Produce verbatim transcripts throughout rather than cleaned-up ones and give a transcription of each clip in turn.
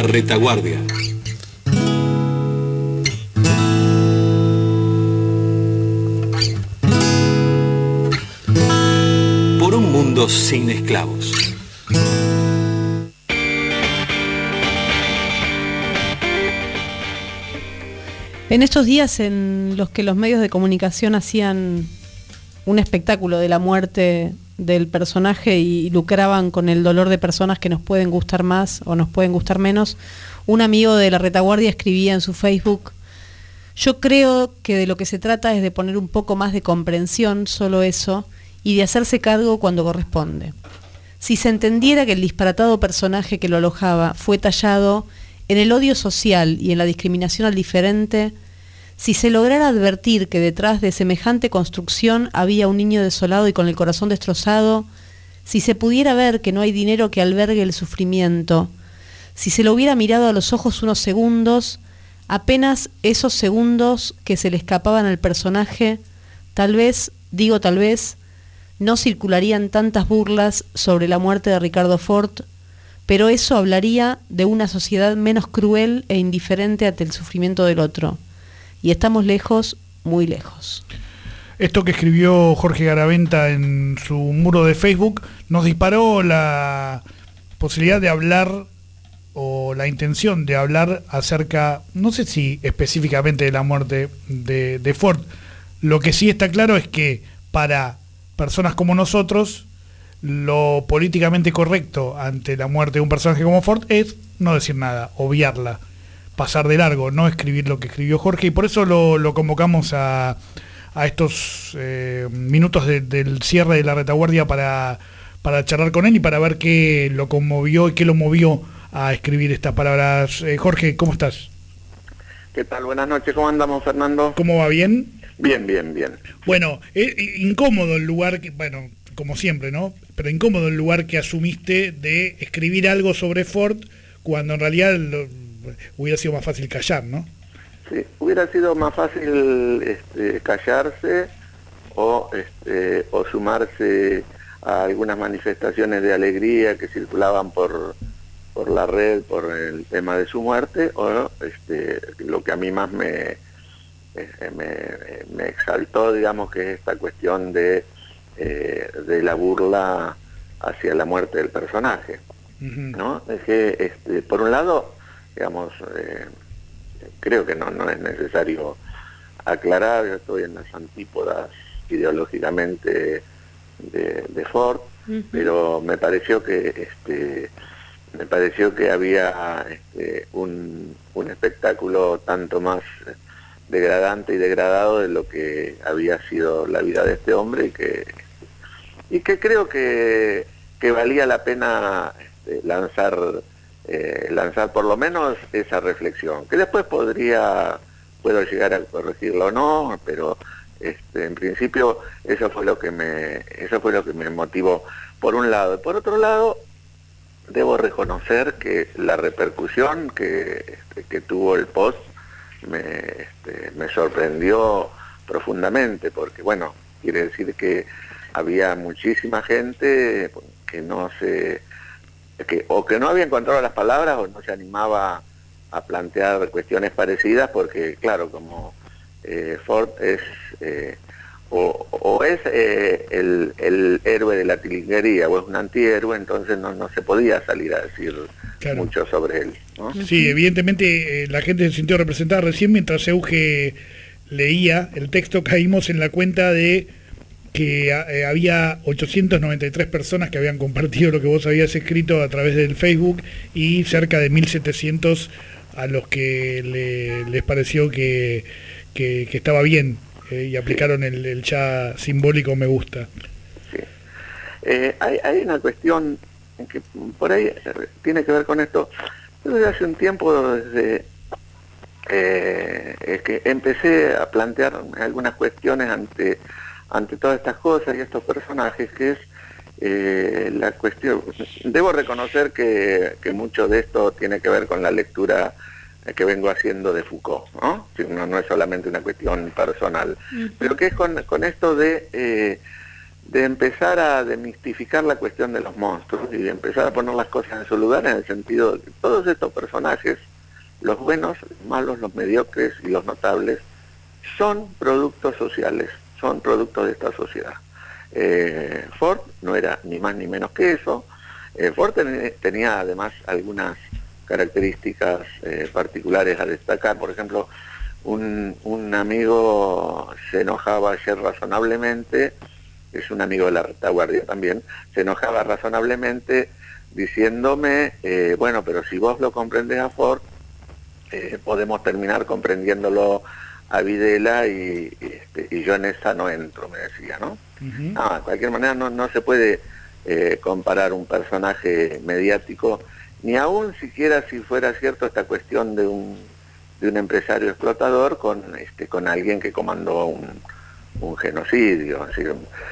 La Retaguardia. Por un mundo sin esclavos. En estos días en los que los medios de comunicación hacían un espectáculo de la muerte del personaje y lucraban con el dolor de personas que nos pueden gustar más o nos pueden gustar menos, un amigo de La Retaguardia escribía en su Facebook: yo creo que de lo que se trata es de poner un poco más de comprensión, solo eso, y de hacerse cargo cuando corresponde. Si se entendiera que el disparatado personaje que lo alojaba fue tallado en el odio social y en la discriminación al diferente, si se lograra advertir que detrás de semejante construcción había un niño desolado y con el corazón destrozado, si se pudiera ver que no hay dinero que albergue el sufrimiento, si se lo hubiera mirado a los ojos unos segundos, apenas esos segundos que se le escapaban al personaje, tal vez, digo tal vez, no circularían tantas burlas sobre la muerte de Ricardo Ford, pero eso hablaría de una sociedad menos cruel e indiferente ante el sufrimiento del otro. Y estamos lejos, muy lejos. Esto que escribió Jorge Garaventa en su muro de Facebook nos disparó la posibilidad de hablar, o la intención de hablar acerca, no sé si específicamente de la muerte de, de Ford. Lo que sí está claro es que para personas como nosotros, lo políticamente correcto ante la muerte de un personaje como Ford es no decir nada, obviarla, pasar de largo, no escribir lo que escribió Jorge, y por eso lo, lo convocamos a, a estos eh, minutos de, del cierre de La Retaguardia para, para charlar con él y para ver qué lo conmovió y qué lo movió a escribir estas palabras. Eh, Jorge, ¿cómo estás? ¿Qué tal? Buenas noches, ¿cómo andamos, Fernando? ¿Cómo va? ¿Bien? Bien, bien, bien. Bueno, eh, incómodo el lugar, que, bueno, como siempre, ¿no? Pero incómodo el lugar que asumiste de escribir algo sobre Ford cuando en realidad lo, hubiera sido más fácil callar, ¿no? Sí, hubiera sido más fácil este, callarse o, este, o sumarse a algunas manifestaciones de alegría que circulaban por, por la red por el tema de su muerte, o este, lo que a mí más me, me, me exaltó, digamos, que es esta cuestión de Eh, de la burla hacia la muerte del personaje, uh-huh. ¿no? Es que, este, por un lado, digamos, eh, creo que no, no es necesario aclarar, yo estoy en las antípodas ideológicamente de, de Ford, uh-huh. pero me pareció que este, me pareció que había este, un, un espectáculo tanto más degradante y degradado de lo que había sido la vida de este hombre, y que y que creo que, que valía la pena este, lanzar eh, lanzar por lo menos esa reflexión, que después podría puedo llegar a corregirlo o no, pero este, en principio eso fue lo que me eso fue lo que me motivó por un lado. Y por otro lado, debo reconocer que la repercusión que, este, que tuvo el post me, este, me sorprendió profundamente, porque bueno, quiere decir que había muchísima gente que no se que o que no había encontrado las palabras o no se animaba a plantear cuestiones parecidas, porque claro, como eh, Ford es eh, o, o es eh, el, el héroe de la tilinguería o es un antihéroe, entonces no, no se podía salir a decir claro. mucho sobre él, ¿no? Sí, evidentemente eh, la gente se sintió representada. Recién, mientras Euge leía el texto, caímos en la cuenta de que eh, había ochocientas noventa y tres personas que habían compartido lo que vos habías escrito a través del Facebook, y cerca de mil setecientos a los que le, les pareció que, que, que estaba bien eh, y aplicaron el, el ya simbólico me gusta. Sí. Eh, hay, hay una cuestión que por ahí tiene que ver con esto. Yo desde hace un tiempo, desde eh, es que empecé a plantear algunas cuestiones ante ante todas estas cosas y estos personajes, que es eh, la cuestión. Debo reconocer que, que mucho de esto tiene que ver con la lectura que vengo haciendo de Foucault, ¿no? No, no es solamente una cuestión personal, uh-huh. pero que es con, con esto de, eh, de empezar a demistificar la cuestión de los monstruos y de empezar a poner las cosas en su lugar, en el sentido de que todos estos personajes, los buenos, los malos, los mediocres y los notables, son productos sociales, son productos de esta sociedad. Eh, Ford no era ni más ni menos que eso. eh, Ford ten, tenía además algunas características eh, particulares a destacar. Por ejemplo, un, un amigo se enojaba ayer razonablemente, es un amigo de la retaguardia también, se enojaba razonablemente diciéndome, eh, bueno, pero si vos lo comprendes a Ford, eh, podemos terminar comprendiéndolo a Videla y, y, este, y yo en esa no entro, me decía, ¿no? Uh-huh. No, de cualquier manera no, no se puede eh, comparar un personaje mediático, ni aún siquiera si fuera cierto esta cuestión de un, de un empresario explotador con, este, con alguien que comandó un, un genocidio. Así,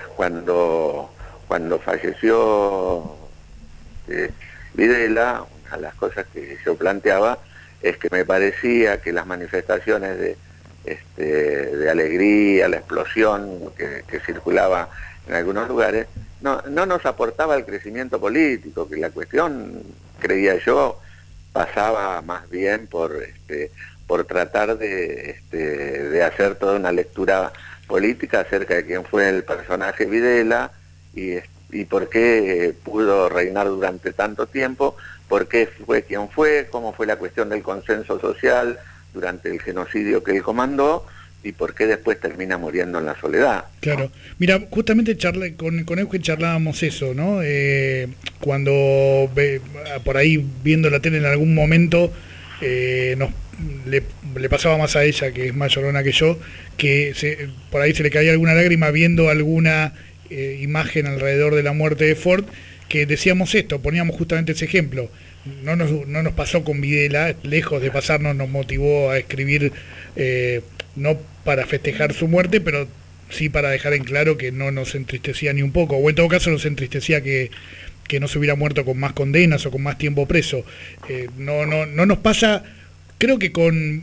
cuando, cuando falleció eh, Videla, una de las cosas que yo planteaba es que me parecía que las manifestaciones de Este, de alegría, la explosión que, que circulaba en algunos lugares, no, no nos aportaba el crecimiento político, que la cuestión, creía yo, pasaba más bien por, este, por tratar de, este, de hacer toda una lectura política acerca de quién fue el personaje Videla y, y por qué pudo reinar durante tanto tiempo, por qué fue quien fue, cómo fue la cuestión del consenso social durante el genocidio que él comandó y por qué después termina muriendo en la soledad. Claro, mira, justamente charla, con, con Eugen charlábamos eso, ¿no? Eh, cuando ve, por ahí viendo la tele en algún momento eh, nos le, le pasaba más a ella, que es más llorona que yo, que se, por ahí se le caía alguna lágrima viendo alguna eh, imagen alrededor de la muerte de Ford, que decíamos esto, poníamos justamente ese ejemplo. No nos, no nos pasó con Videla, lejos de pasarnos nos motivó a escribir, eh, no para festejar su muerte, pero sí para dejar en claro que no nos entristecía ni un poco, o en todo caso nos entristecía que, que no se hubiera muerto con más condenas o con más tiempo preso. Eh, no, no, no nos pasa, creo que con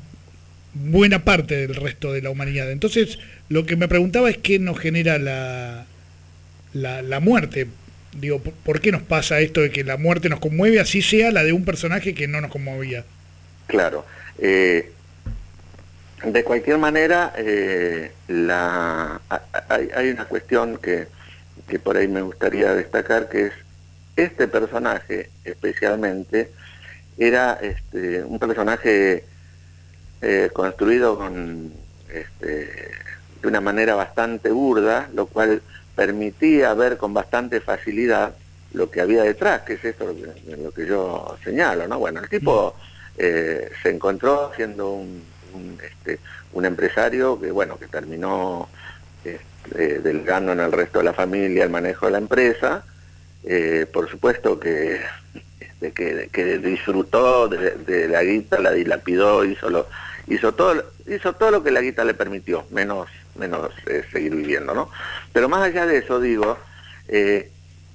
buena parte del resto de la humanidad. Entonces, lo que me preguntaba es qué nos genera la, la, la muerte. Digo, ¿por qué nos pasa esto de que la muerte nos conmueve, así sea la de un personaje que no nos conmovía? Claro. Eh, de cualquier manera, eh, la, hay, hay una cuestión que, que por ahí me gustaría destacar, que es este personaje especialmente era este, un personaje eh, construido con, este, de una manera bastante burda, lo cual permitía ver con bastante facilidad lo que había detrás, que es esto lo que, lo que yo señalo, ¿no? Bueno, el tipo eh, se encontró siendo un, un, este, un empresario que, bueno, que terminó este, delegando en el resto de la familia el manejo de la empresa, eh, por supuesto que, este, que, que disfrutó de, de la guita, la dilapidó, hizo, lo, hizo, todo, hizo todo lo que la guita le permitió, menos menos eh, seguir viviendo, ¿no? Pero más allá de eso, digo, eh,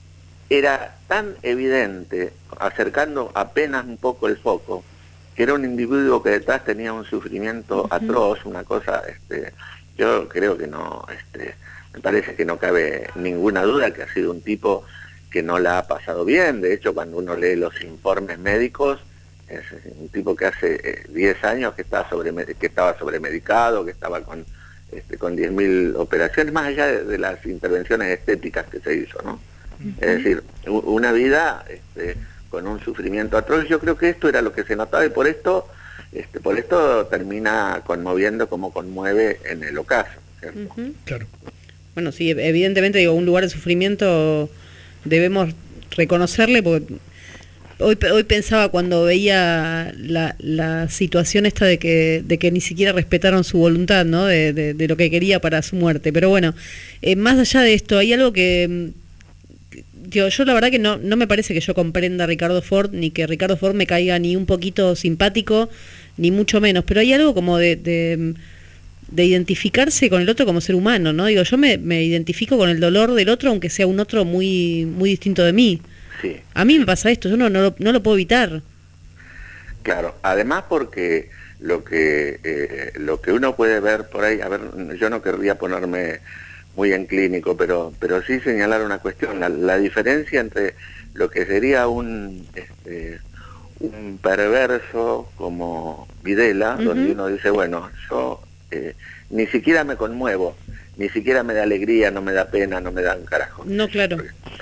era tan evidente, acercando apenas un poco el foco, que era un individuo que detrás tenía un sufrimiento uh-huh. atroz, una cosa, este, yo creo que no, este, me parece que no cabe ninguna duda que ha sido un tipo que no la ha pasado bien. De hecho, cuando uno lee los informes médicos, es un tipo que hace diez eh, años que, está sobre, que estaba sobremedicado, que estaba con Este, con diez mil operaciones, más allá de, de las intervenciones estéticas que se hizo, ¿no? Uh-huh. Es decir, una vida este, con un sufrimiento atroz. Yo creo que esto era lo que se notaba y por esto, este, por esto termina conmoviendo como conmueve en el ocaso, ¿cierto? Uh-huh. Claro. Bueno, sí, evidentemente, digo, un lugar de sufrimiento debemos reconocerle, porque Hoy, hoy pensaba cuando veía la, la situación esta de que de que ni siquiera respetaron su voluntad, ¿no? De, de, de lo que quería para su muerte. Pero bueno, eh, más allá de esto, hay algo que, que yo, yo la verdad que no, no me parece que yo comprenda a Ricardo Ford, ni que Ricardo Ford me caiga ni un poquito simpático, ni mucho menos. Pero hay algo como de, de, de identificarse con el otro como ser humano, ¿no? Digo, yo me, me identifico con el dolor del otro, aunque sea un otro muy, muy distinto de mí. Sí. A mí me pasa esto, yo no, no, lo, no lo puedo evitar. Claro, además porque lo que eh, lo que uno puede ver por ahí, a ver, yo no querría ponerme muy en clínico, pero, pero sí señalar una cuestión, la, la diferencia entre lo que sería un, este, un perverso como Videla, uh-huh. donde uno dice, bueno, yo eh, ni siquiera me conmuevo, ni siquiera me da alegría, no me da pena, no me da un carajo. No, claro.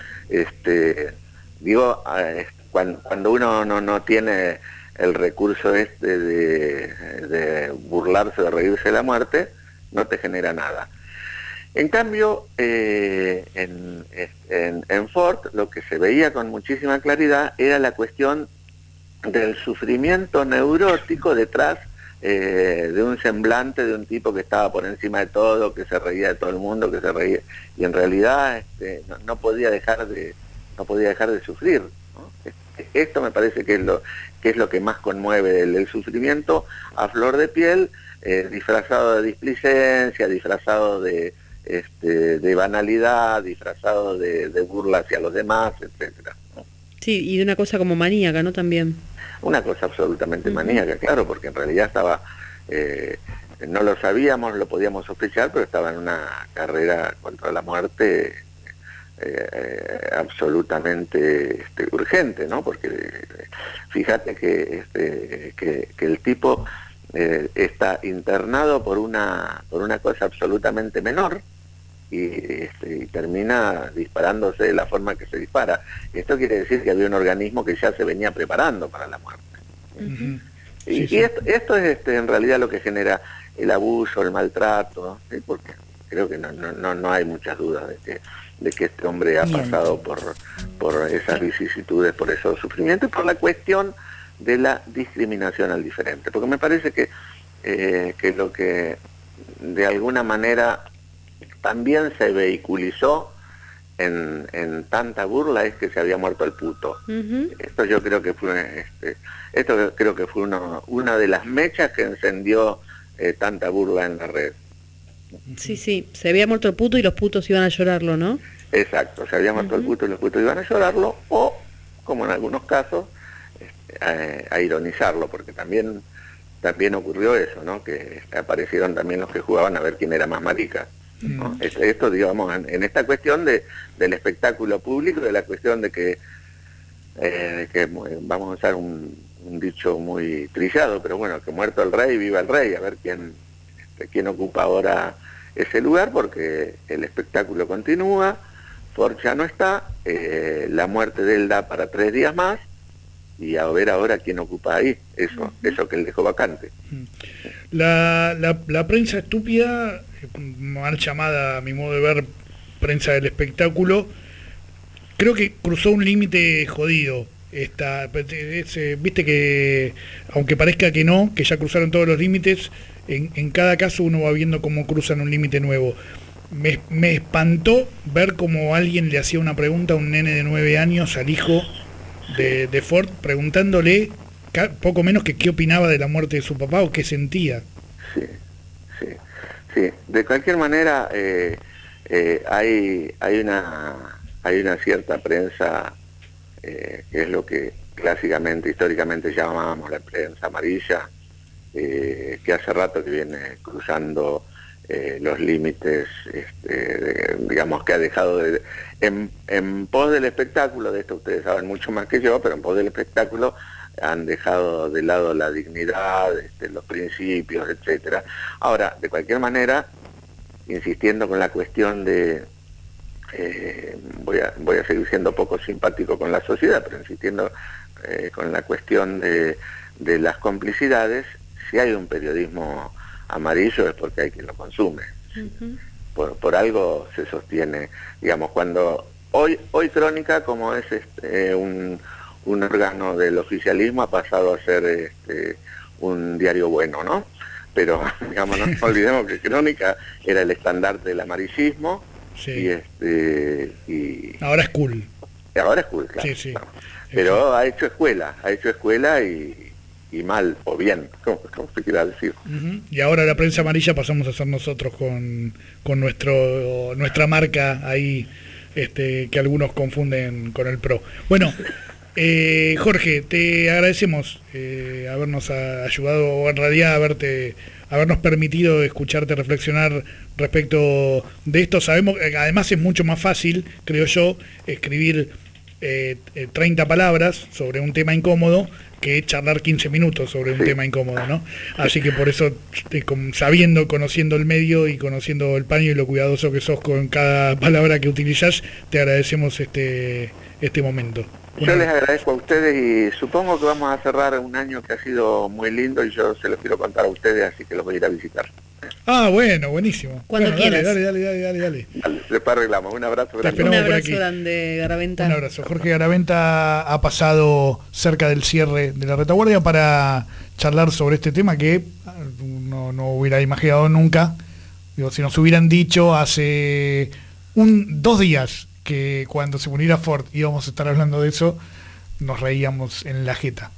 Este, digo, eh, cuando, cuando uno no, no tiene el recurso este de, de burlarse, de reírse de la muerte, no te genera nada. En cambio, eh, en, en, en Ford lo que se veía con muchísima claridad era la cuestión del sufrimiento neurótico detrás eh, de un semblante de un tipo que estaba por encima de todo, que se reía de todo el mundo, que se reía, y en realidad este, no, no podía dejar de no podía dejar de sufrir, ¿no? Esto me parece que es lo que es lo que más conmueve, el, el sufrimiento a flor de piel, eh, disfrazado de displicencia, disfrazado de Este, de banalidad, disfrazado de, de burla hacia los demás, etcétera, ¿no? Sí, y de una cosa como maníaca, ¿no? También. Una cosa absolutamente uh-huh. maníaca, claro, porque en realidad estaba, eh, no lo sabíamos, lo podíamos sospechar, pero estaba en una carrera contra la muerte eh, eh, absolutamente este, urgente, ¿no? Porque eh, fíjate que, este, que, que el tipo eh, está internado por una, por una cosa absolutamente menor, Y, este, y termina disparándose de la forma que se dispara. Esto quiere decir que había un organismo que ya se venía preparando para la muerte. Uh-huh. Y, sí, sí. y esto, esto es este, en realidad lo que genera el abuso, el maltrato, ¿sí? Porque creo que no, no, no, no hay muchas dudas de que, de que este hombre ha Bien. pasado por, por esas vicisitudes, por esos sufrimientos y por la cuestión de la discriminación al diferente. Porque me parece que, eh, que lo que de alguna manera también se vehiculizó en, en tanta burla es que se había muerto el puto. Uh-huh. Esto yo creo que fue este, esto creo que fue uno, una de las mechas que encendió eh, tanta burla en la red. Sí, sí, se había muerto el puto y los putos iban a llorarlo, ¿no? Exacto, se había muerto uh-huh. el puto y los putos iban a llorarlo, o, como en algunos casos, este, a, a ironizarlo, porque también también ocurrió eso, ¿no? Que aparecieron también los que jugaban a ver quién era más marica. ¿No? Esto, esto, digamos, en, en esta cuestión de, del espectáculo público, de la cuestión de que, eh, de que vamos a usar un, un dicho muy trillado, pero bueno, que muerto el rey, viva el rey, a ver quién, este, quién ocupa ahora ese lugar, porque el espectáculo continúa, Ford ya no está, eh, la muerte de él da para tres días más, y a ver ahora quién ocupa ahí, eso, eso que él dejó vacante. La, la, la prensa estúpida, mal llamada a mi modo de ver prensa del espectáculo, creo que cruzó un límite jodido. Esta, es, viste que, aunque parezca que no, que ya cruzaron todos los límites, en, en cada caso uno va viendo cómo cruzan un límite nuevo. Me, me espantó ver cómo alguien le hacía una pregunta a un nene de nueve años, al hijo de, de Ford, preguntándole poco menos que qué opinaba de la muerte de su papá o qué sentía. Sí, sí, sí. De cualquier manera, eh, eh, hay, hay, una, hay una cierta prensa, eh, que es lo que clásicamente, históricamente llamábamos la prensa amarilla, eh, que hace rato que viene cruzando eh, los límites, este, de, digamos que ha dejado de... En, en pos del espectáculo, de esto ustedes saben mucho más que yo, pero en pos del espectáculo han dejado de lado la dignidad, este, los principios, etcétera. Ahora, de cualquier manera, insistiendo con la cuestión de... Eh, voy, a, voy a seguir siendo poco simpático con la sociedad, pero insistiendo eh, con la cuestión de, de las complicidades, si hay un periodismo amarillo es porque hay quien lo consume. Uh-huh. Por, por algo se sostiene, digamos, cuando hoy, hoy Crónica, como es este, un... un órgano del oficialismo, ha pasado a ser este, un diario bueno, ¿no? Pero, digamos, no nos olvidemos que Crónica era el estandarte del amarillismo, sí. y este y ahora es cool. Ahora es cool, claro. Sí, sí. Claro. Pero ha hecho escuela, ha hecho escuela y, y mal, o bien, como, como se quiera decir. Uh-huh. Y ahora la prensa amarilla pasamos a ser nosotros con, con nuestro nuestra marca ahí, este, que algunos confunden con el PRO. Bueno, Eh, Jorge, te agradecemos eh, habernos ayudado en realidad, haberte habernos permitido escucharte reflexionar respecto de esto. Sabemos que además es mucho más fácil, creo yo, escribir eh, treinta palabras sobre un tema incómodo que charlar quince minutos sobre un sí. tema incómodo, ¿no? Así que por eso, sabiendo, conociendo el medio y conociendo el paño y lo cuidadoso que sos con cada palabra que utilizás, te agradecemos este, este momento. Yo les agradezco a ustedes y supongo que vamos a cerrar un año que ha sido muy lindo y yo se los quiero contar a ustedes, así que los voy a ir a visitar. Ah, bueno, buenísimo. Cuando bueno, quieras. Dale, dale, dale, dale, dale. Dale, después arreglamos. Un abrazo grande. Un abrazo grande, Garaventa. Un abrazo. Jorge Garaventa ha pasado cerca del cierre de la retaguardia para charlar sobre este tema que no, no hubiera imaginado nunca. Digo, si nos hubieran dicho hace un dos días que cuando se muriera Ford íbamos a estar hablando de eso, nos reíamos en la jeta.